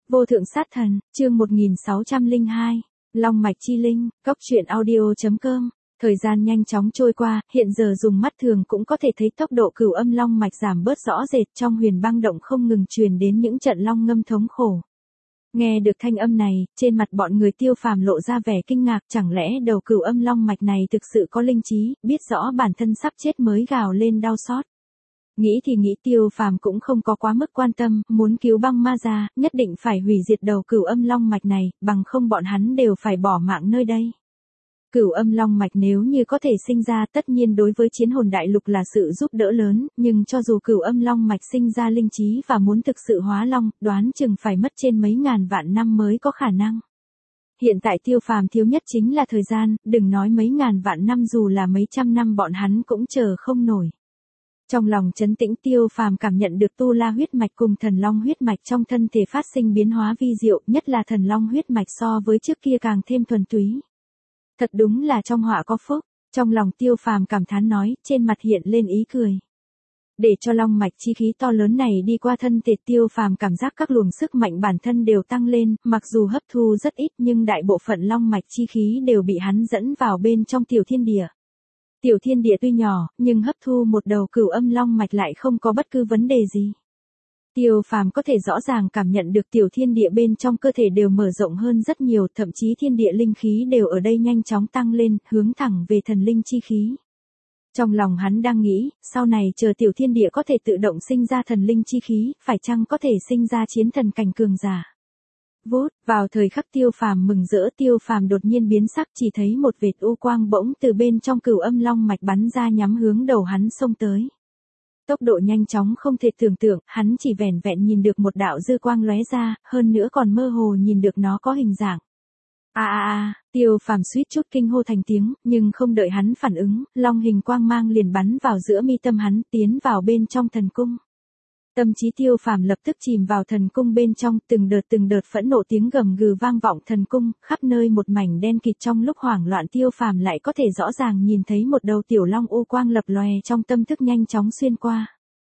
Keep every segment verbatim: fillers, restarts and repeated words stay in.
Vô thượng sát thần, chương một nghìn sáu trăm lẻ hai, Long mạch chi linh, cốc truyện audio.com. Thời gian nhanh chóng trôi qua, hiện giờ dùng mắt thường cũng có thể thấy tốc độ cửu âm long mạch giảm bớt rõ rệt, trong huyền băng động không ngừng truyền đến những trận long ngâm thống khổ. Nghe được thanh âm này, trên mặt bọn người Tiêu Phàm lộ ra vẻ kinh ngạc, chẳng lẽ đầu cửu âm long mạch này thực sự có linh trí, biết rõ bản thân sắp chết mới gào lên đau xót. Nghĩ thì nghĩ, Tiêu Phàm cũng không có quá mức quan tâm, muốn cứu băng ma ra, nhất định phải hủy diệt đầu cửu âm long mạch này, bằng không bọn hắn đều phải bỏ mạng nơi đây. Cửu âm long mạch nếu như có thể sinh ra, tất nhiên đối với chiến hồn đại lục là sự giúp đỡ lớn, nhưng cho dù cửu âm long mạch sinh ra linh trí và muốn thực sự hóa long, đoán chừng phải mất trên mấy ngàn vạn năm mới có khả năng. Hiện tại Tiêu Phàm thiếu nhất chính là thời gian, đừng nói mấy ngàn vạn năm, dù là mấy trăm năm bọn hắn cũng chờ không nổi. Trong lòng trấn tĩnh, Tiêu Phàm cảm nhận được tu la huyết mạch cùng thần long huyết mạch trong thân thể phát sinh biến hóa vi diệu, nhất là thần long huyết mạch so với trước kia càng thêm thuần túy. Thật đúng là trong họa có phúc, trong lòng Tiêu Phàm cảm thán nói, trên mặt hiện lên ý cười. Để cho long mạch chi khí to lớn này đi qua thân thể, Tiêu Phàm cảm giác các luồng sức mạnh bản thân đều tăng lên, mặc dù hấp thu rất ít nhưng đại bộ phận long mạch chi khí đều bị hắn dẫn vào bên trong tiểu thiên địa. Tiểu thiên địa tuy nhỏ, nhưng hấp thu một đầu cửu âm long mạch lại không có bất cứ vấn đề gì. Tiêu Phàm có thể rõ ràng cảm nhận được tiểu thiên địa bên trong cơ thể đều mở rộng hơn rất nhiều, thậm chí thiên địa linh khí đều ở đây nhanh chóng tăng lên, hướng thẳng về thần linh chi khí. Trong lòng hắn đang nghĩ, sau này chờ tiểu thiên địa có thể tự động sinh ra thần linh chi khí, phải chăng có thể sinh ra chiến thần cảnh cường giả. Vút, vào thời khắc Tiêu Phàm mừng rỡ, Tiêu Phàm đột nhiên biến sắc, chỉ thấy một vệt u quang bỗng từ bên trong cửu âm long mạch bắn ra nhắm hướng đầu hắn xông tới. Tốc độ nhanh chóng không thể tưởng tượng, hắn chỉ vẻn vẹn nhìn được một đạo dư quang lóe ra, hơn nữa còn mơ hồ nhìn được nó có hình dạng. A a a, Tiêu Phàm suýt chút kinh hô thành tiếng, nhưng không đợi hắn phản ứng, long hình quang mang liền bắn vào giữa mi tâm hắn, tiến vào bên trong thần cung. Tâm trí Tiêu Phàm lập tức chìm vào thần cung bên trong, từng đợt từng đợt phẫn nộ tiếng gầm gừ vang vọng thần cung, khắp nơi một mảnh đen kịt. Trong lúc hoảng loạn, Tiêu Phàm lại có thể rõ ràng nhìn thấy một đầu tiểu long u quang lập lòe trong tâm thức nhanh chóng xuyên qua.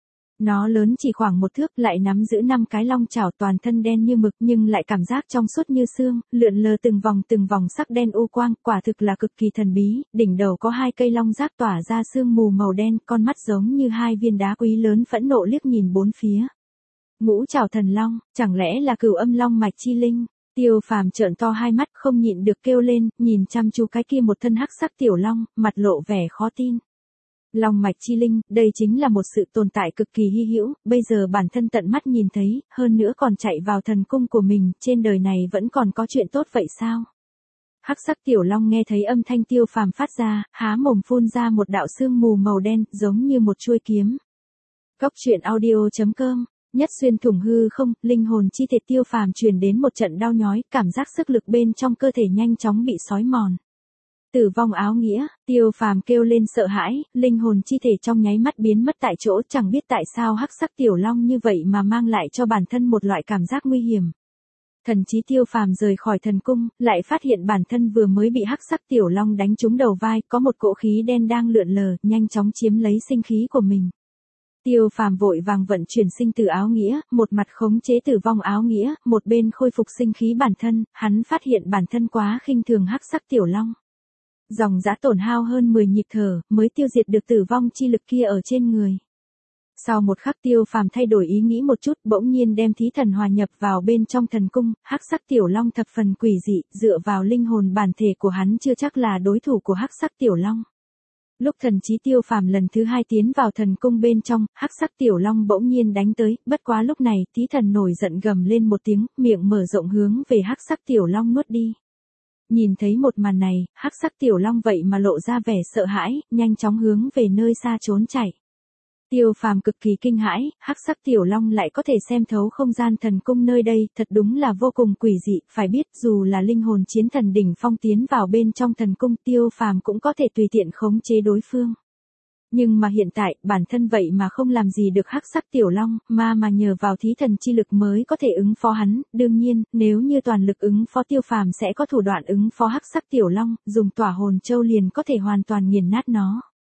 Nó lớn chỉ khoảng một thước, lại nắm giữ năm cái long chảo, toàn thân đen như mực nhưng lại cảm giác trong suốt như xương, lượn lờ từng vòng từng vòng sắc đen u quang, quả thực là cực kỳ thần bí. Đỉnh đầu có hai cây long giác tỏa ra sương mù màu đen, con mắt giống như hai viên đá quý lớn phẫn nộ liếc nhìn bốn phía. Ngũ trảo thần long, chẳng lẽ là cửu âm long mạch chi linh? Tiêu Phàm trợn to hai mắt, không nhịn được kêu lên, nhìn chăm chú cái kia một thân hắc sắc tiểu long, mặt lộ vẻ khó tin. Long mạch chi linh, đây chính là một sự tồn tại cực kỳ hy hữu, bây giờ bản thân tận mắt nhìn thấy, hơn nữa còn chạy vào thần cung của mình, trên đời này vẫn còn có chuyện tốt vậy sao? Hắc sắc tiểu long nghe thấy âm thanh Tiêu Phàm phát ra, há mồm phun ra một đạo sương mù màu đen, giống như một chuôi kiếm. Cốc truyện audio.com. Nhất xuyên thủng hư không, linh hồn chi thể Tiêu Phàm truyền đến một trận đau nhói, cảm giác sức lực bên trong cơ thể nhanh chóng bị xói mòn. Tử vong áo nghĩa, Tiêu Phàm kêu lên sợ hãi, linh hồn chi thể trong nháy mắt biến mất tại chỗ, chẳng biết tại sao hắc sắc tiểu long như vậy mà mang lại cho bản thân một loại cảm giác nguy hiểm. Thần trí Tiêu Phàm rời khỏi thần cung, lại phát hiện bản thân vừa mới bị hắc sắc tiểu long đánh trúng đầu vai, có một cỗ khí đen đang lượn lờ, nhanh chóng chiếm lấy sinh khí của mình. Tiêu Phàm vội vàng vận chuyển sinh tử áo nghĩa, một mặt khống chế tử vong áo nghĩa, một bên khôi phục sinh khí bản thân, hắn phát hiện bản thân quá khinh thường hắc sắc tiểu long. Dòng dã tổn hao hơn mười nhịp thở, mới tiêu diệt được tử vong chi lực kia ở trên người. Sau một khắc Tiêu Phàm thay đổi ý nghĩ một chút, bỗng nhiên đem thí thần hòa nhập vào bên trong thần cung, hắc sắc tiểu long thập phần quỷ dị, dựa vào linh hồn bản thể của hắn chưa chắc là đối thủ của hắc sắc tiểu long. Lúc thần trí Tiêu Phàm lần thứ hai tiến vào thần cung bên trong, hắc sắc tiểu long bỗng nhiên đánh tới, bất quá lúc này, thí thần nổi giận gầm lên một tiếng, miệng mở rộng hướng về hắc sắc tiểu long nuốt đi. Nhìn thấy một màn này, hắc sắc tiểu long vậy mà lộ ra vẻ sợ hãi, nhanh chóng hướng về nơi xa trốn chạy. Tiêu Phàm cực kỳ kinh hãi, hắc sắc tiểu long lại có thể xem thấu không gian thần cung nơi đây, thật đúng là vô cùng quỷ dị, phải biết dù là linh hồn chiến thần đỉnh phong tiến vào bên trong thần cung, Tiêu Phàm cũng có thể tùy tiện khống chế đối phương. Nhưng mà hiện tại, bản thân vậy mà không làm gì được hắc sắc tiểu long, mà mà nhờ vào thí thần chi lực mới có thể ứng phó hắn, đương nhiên, nếu như toàn lực ứng phó Tiêu Phàm sẽ có thủ đoạn ứng phó hắc sắc tiểu long, dùng tỏa hồn châu liền có thể hoàn toàn nghiền nát nó.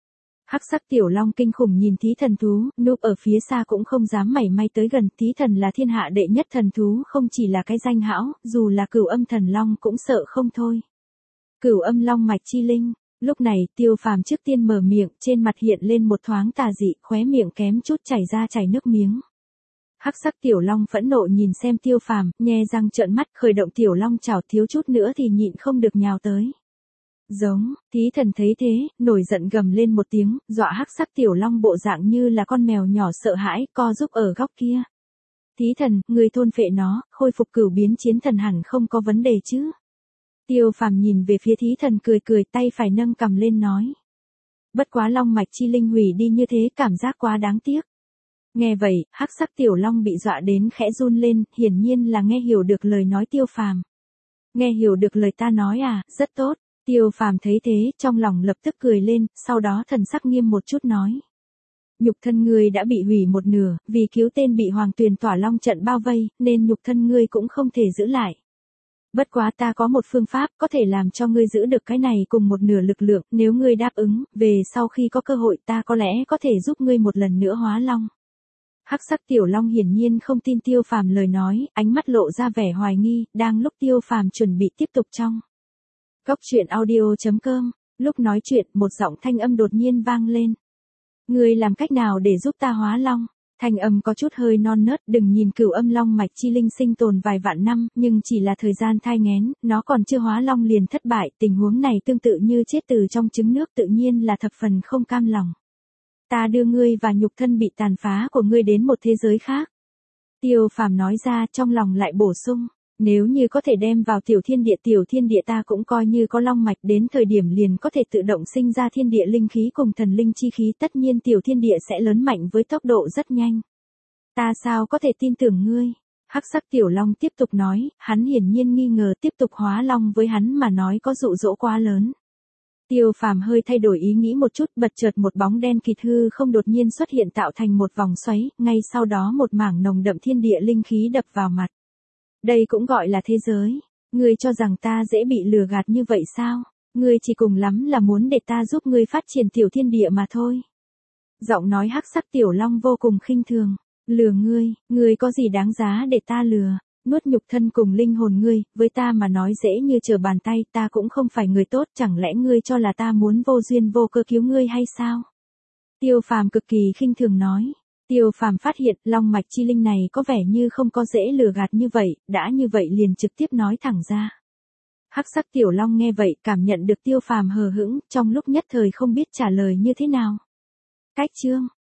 Hắc sắc tiểu long kinh khủng nhìn thí thần thú, núp ở phía xa cũng không dám mảy may tới gần. Thí thần là thiên hạ đệ nhất thần thú, không chỉ là cái danh hão, dù là cửu âm thần long cũng sợ không thôi. Cửu âm long mạch chi linh. Lúc này Tiêu Phàm trước tiên mở miệng, trên mặt hiện lên một thoáng tà dị, khóe miệng kém chút chảy ra chảy nước miếng. Hắc sắc tiểu long phẫn nộ nhìn xem Tiêu Phàm, nhe răng trợn mắt, khởi động tiểu long chảo, thiếu chút nữa thì nhịn không được nhào tới. Giống, thí thần thấy thế, nổi giận gầm lên một tiếng, dọa hắc sắc tiểu long bộ dạng như là con mèo nhỏ sợ hãi, co giúp ở góc kia. Thí thần, người thôn phệ nó, khôi phục cửu biến chiến thần hẳn không có vấn đề chứ. Tiêu Phàm nhìn về phía thí thần cười cười, tay phải nâng cầm lên nói. Bất quá long mạch chi linh hủy đi như thế, cảm giác quá đáng tiếc. Nghe vậy, hắc sắc tiểu long bị dọa đến khẽ run lên, hiển nhiên là nghe hiểu được lời nói Tiêu Phàm. Nghe hiểu được lời ta nói à, rất tốt. Tiêu Phàm thấy thế, trong lòng lập tức cười lên, sau đó thần sắc nghiêm một chút nói. Nhục thân ngươi đã bị hủy một nửa, vì cứu tên bị Hoàng Tuyền Tỏa Long trận bao vây, nên nhục thân ngươi cũng không thể giữ lại. Bất quá ta có một phương pháp có thể làm cho ngươi giữ được cái này cùng một nửa lực lượng, nếu ngươi đáp ứng, về sau khi có cơ hội ta có lẽ có thể giúp ngươi một lần nữa hóa long. Hắc sắc tiểu long hiển nhiên không tin Tiêu Phàm lời nói, ánh mắt lộ ra vẻ hoài nghi, đang lúc Tiêu Phàm chuẩn bị tiếp tục trong. Cốc truyện audio chấm com, lúc nói chuyện, một giọng thanh âm đột nhiên vang lên. Ngươi làm cách nào để giúp ta hóa long? Thanh âm có chút hơi non nớt, đừng nhìn cửu âm long mạch chi linh sinh tồn vài vạn năm, nhưng chỉ là thời gian thai nghén, nó còn chưa hóa long liền thất bại, tình huống này tương tự như chết từ trong trứng nước, tự nhiên là thập phần không cam lòng. Ta đưa ngươi và nhục thân bị tàn phá của ngươi đến một thế giới khác. Tiêu Phàm nói ra, trong lòng lại bổ sung. Nếu như có thể đem vào tiểu thiên địa, tiểu thiên địa ta cũng coi như có long mạch, đến thời điểm liền có thể tự động sinh ra thiên địa linh khí cùng thần linh chi khí, tất nhiên tiểu thiên địa sẽ lớn mạnh với tốc độ rất nhanh. Ta sao có thể tin tưởng ngươi? Hắc sắc tiểu long tiếp tục nói, hắn hiển nhiên nghi ngờ tiếp tục hóa long với hắn mà nói có dụ dỗ quá lớn. Tiêu Phàm hơi thay đổi ý nghĩ một chút, bật chợt một bóng đen kịt hư không đột nhiên xuất hiện tạo thành một vòng xoáy, ngay sau đó một mảng nồng đậm thiên địa linh khí đập vào mặt. Đây cũng gọi là thế giới. Ngươi cho rằng ta dễ bị lừa gạt như vậy sao? Ngươi chỉ cùng lắm là muốn để ta giúp ngươi phát triển tiểu thiên địa mà thôi. Giọng nói hắc sắc tiểu long vô cùng khinh thường. Lừa ngươi, ngươi có gì đáng giá để ta lừa? Nuốt nhục thân cùng linh hồn ngươi, với ta mà nói dễ như trở bàn tay, ta cũng không phải người tốt, chẳng lẽ ngươi cho là ta muốn vô duyên vô cơ cứu ngươi hay sao? Tiêu Phàm cực kỳ khinh thường nói. Tiêu Phàm phát hiện long mạch chi linh này có vẻ như không có dễ lừa gạt như vậy, đã như vậy liền trực tiếp nói thẳng ra. Hắc sắc tiểu long nghe vậy, cảm nhận được Tiêu Phàm hờ hững, trong lúc nhất thời không biết trả lời như thế nào. Cách chương